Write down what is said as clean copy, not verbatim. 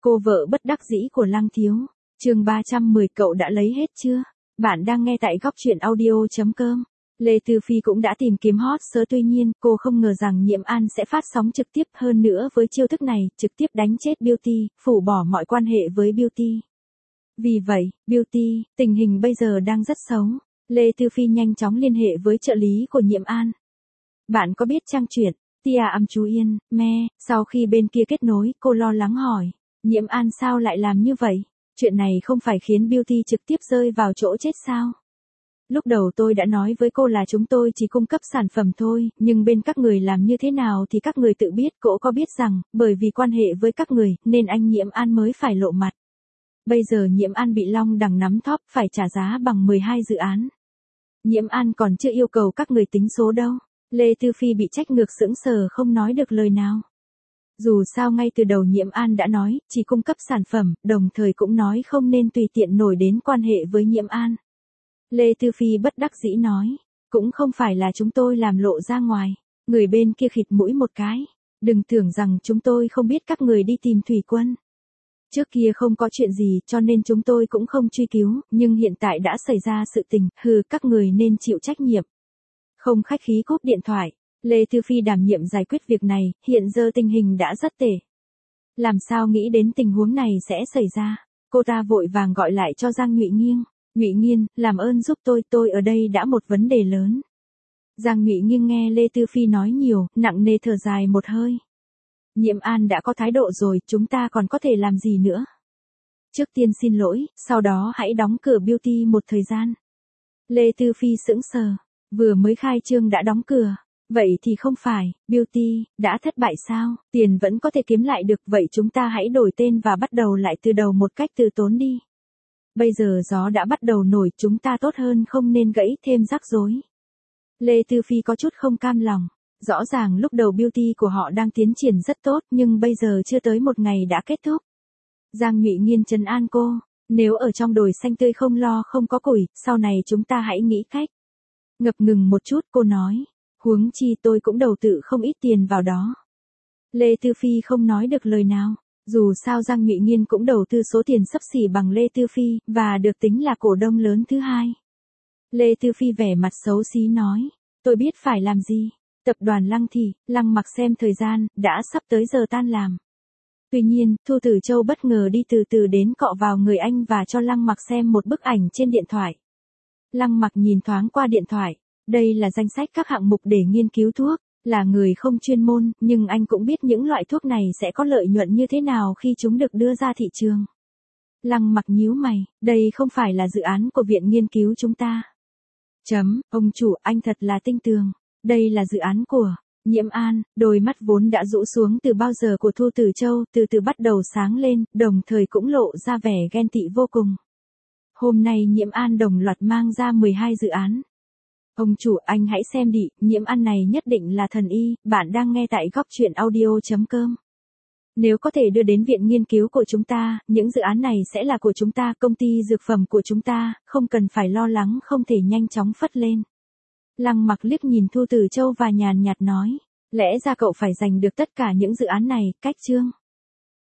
Cô vợ bất đắc dĩ của Lăng Thiếu. Chương 310 cậu đã lấy hết chưa? Bạn đang nghe tại góc truyện audio.com. Lê Tư Phi cũng đã tìm kiếm hot search, tuy nhiên, cô không ngờ rằng Nhiễm An sẽ phát sóng trực tiếp, hơn nữa với chiêu thức này, trực tiếp đánh chết Beauty, phủ bỏ mọi quan hệ với Beauty. Vì vậy, Beauty, tình hình bây giờ đang rất xấu. Lê Tư Phi nhanh chóng liên hệ với trợ lý của Nhiễm An. Bạn có biết trang truyện Tia Âm Chú Yên, sau khi bên kia kết nối, cô lo lắng hỏi. Nhiễm An sao lại làm như vậy? Chuyện này không phải khiến Beauty trực tiếp rơi vào chỗ chết sao? Lúc đầu tôi đã nói với cô là chúng tôi chỉ cung cấp sản phẩm thôi, nhưng bên các người làm như thế nào thì các người tự biết. Cô có biết rằng, bởi vì quan hệ với các người, nên anh Nhiễm An mới phải lộ mặt. Bây giờ Nhiễm An bị Long Đằng nắm thóp, phải trả giá bằng 12 dự án. Nhiễm An còn chưa yêu cầu các người tính số đâu. Lê Tư Phi bị trách ngược sững sờ không nói được lời nào. Dù sao ngay từ đầu Nhiễm An đã nói, chỉ cung cấp sản phẩm, đồng thời cũng nói không nên tùy tiện nổi đến quan hệ với Nhiễm An. Lê Tư Phi bất đắc dĩ nói, cũng không phải là chúng tôi làm lộ ra ngoài. Người bên kia khịt mũi một cái. Đừng tưởng rằng chúng tôi không biết các người đi tìm Thủy Quân. Trước kia không có chuyện gì cho nên chúng tôi cũng không truy cứu, nhưng hiện tại đã xảy ra sự tình, các người nên chịu trách nhiệm. Không khách khí cúp điện thoại. Lê Tư Phi đảm nhiệm giải quyết việc này, hiện giờ tình hình đã rất tệ. Làm sao nghĩ đến tình huống này sẽ xảy ra? Cô ta vội vàng gọi lại cho Giang Nhụy Nghiêng. Nhụy Nghiên, làm ơn giúp tôi ở đây đã một vấn đề lớn. Giang Nhụy Nghiêng nghe Lê Tư Phi nói nhiều, nặng nề thở dài một hơi. Nhiễm An đã có thái độ rồi, chúng ta còn có thể làm gì nữa? Trước tiên xin lỗi, sau đó hãy đóng cửa Beauty một thời gian. Lê Tư Phi sững sờ, vừa mới khai trương đã đóng cửa. Vậy thì không phải, Beauty, đã thất bại sao? Tiền vẫn có thể kiếm lại được, vậy chúng ta hãy đổi tên và bắt đầu lại từ đầu một cách từ tốn đi. Bây giờ gió đã bắt đầu nổi, chúng ta tốt hơn không nên gãy thêm rắc rối. Lê Tư Phi có chút không cam lòng. Rõ ràng lúc đầu Beauty của họ đang tiến triển rất tốt, nhưng bây giờ chưa tới một ngày đã kết thúc. Giang Nhụy Nghiên trấn an cô, nếu ở trong đồi xanh tươi không lo không có củi, sau này chúng ta hãy nghĩ cách. Ngập ngừng một chút cô nói, huống chi tôi cũng đầu tư không ít tiền vào đó. Lê Tư Phi không nói được lời nào. Dù sao Giang Nhụy Nghiên cũng đầu tư số tiền xấp xỉ bằng Lê Tư Phi, và được tính là cổ đông lớn thứ hai. Lê Tư Phi vẻ mặt xấu xí nói, tôi biết phải làm gì. Tập đoàn Lăng Mặc xem thời gian, đã sắp tới giờ tan làm. Tuy nhiên, Thu Tử Châu bất ngờ đi từ từ đến cọ vào người anh và cho Lăng Mặc xem một bức ảnh trên điện thoại. Lăng Mặc nhìn thoáng qua điện thoại, đây là danh sách các hạng mục để nghiên cứu thuốc. Là người không chuyên môn, nhưng anh cũng biết những loại thuốc này sẽ có lợi nhuận như thế nào khi chúng được đưa ra thị trường. Lăng Mặc nhíu mày, đây không phải là dự án của viện nghiên cứu chúng ta. Ông chủ, anh thật là tinh tường. Đây là dự án của Nhiễm An. Đôi mắt vốn đã rũ xuống từ bao giờ của Thu Tử Châu từ từ bắt đầu sáng lên, đồng thời cũng lộ ra vẻ ghen tị vô cùng. Hôm nay Nhiễm An đồng loạt mang ra 12 dự án. Ông chủ, anh hãy xem đi, Nhiễm An này nhất định là thần y. Bạn đang nghe tại góc truyện audio.com. Nếu có thể đưa đến viện nghiên cứu của chúng ta, những dự án này sẽ là của chúng ta, công ty dược phẩm của chúng ta, không cần phải lo lắng không thể nhanh chóng phất lên. Lăng Mặc liếc nhìn Thu Tử Châu và nhàn nhạt nói, lẽ ra cậu phải giành được tất cả những dự án này, cách chương.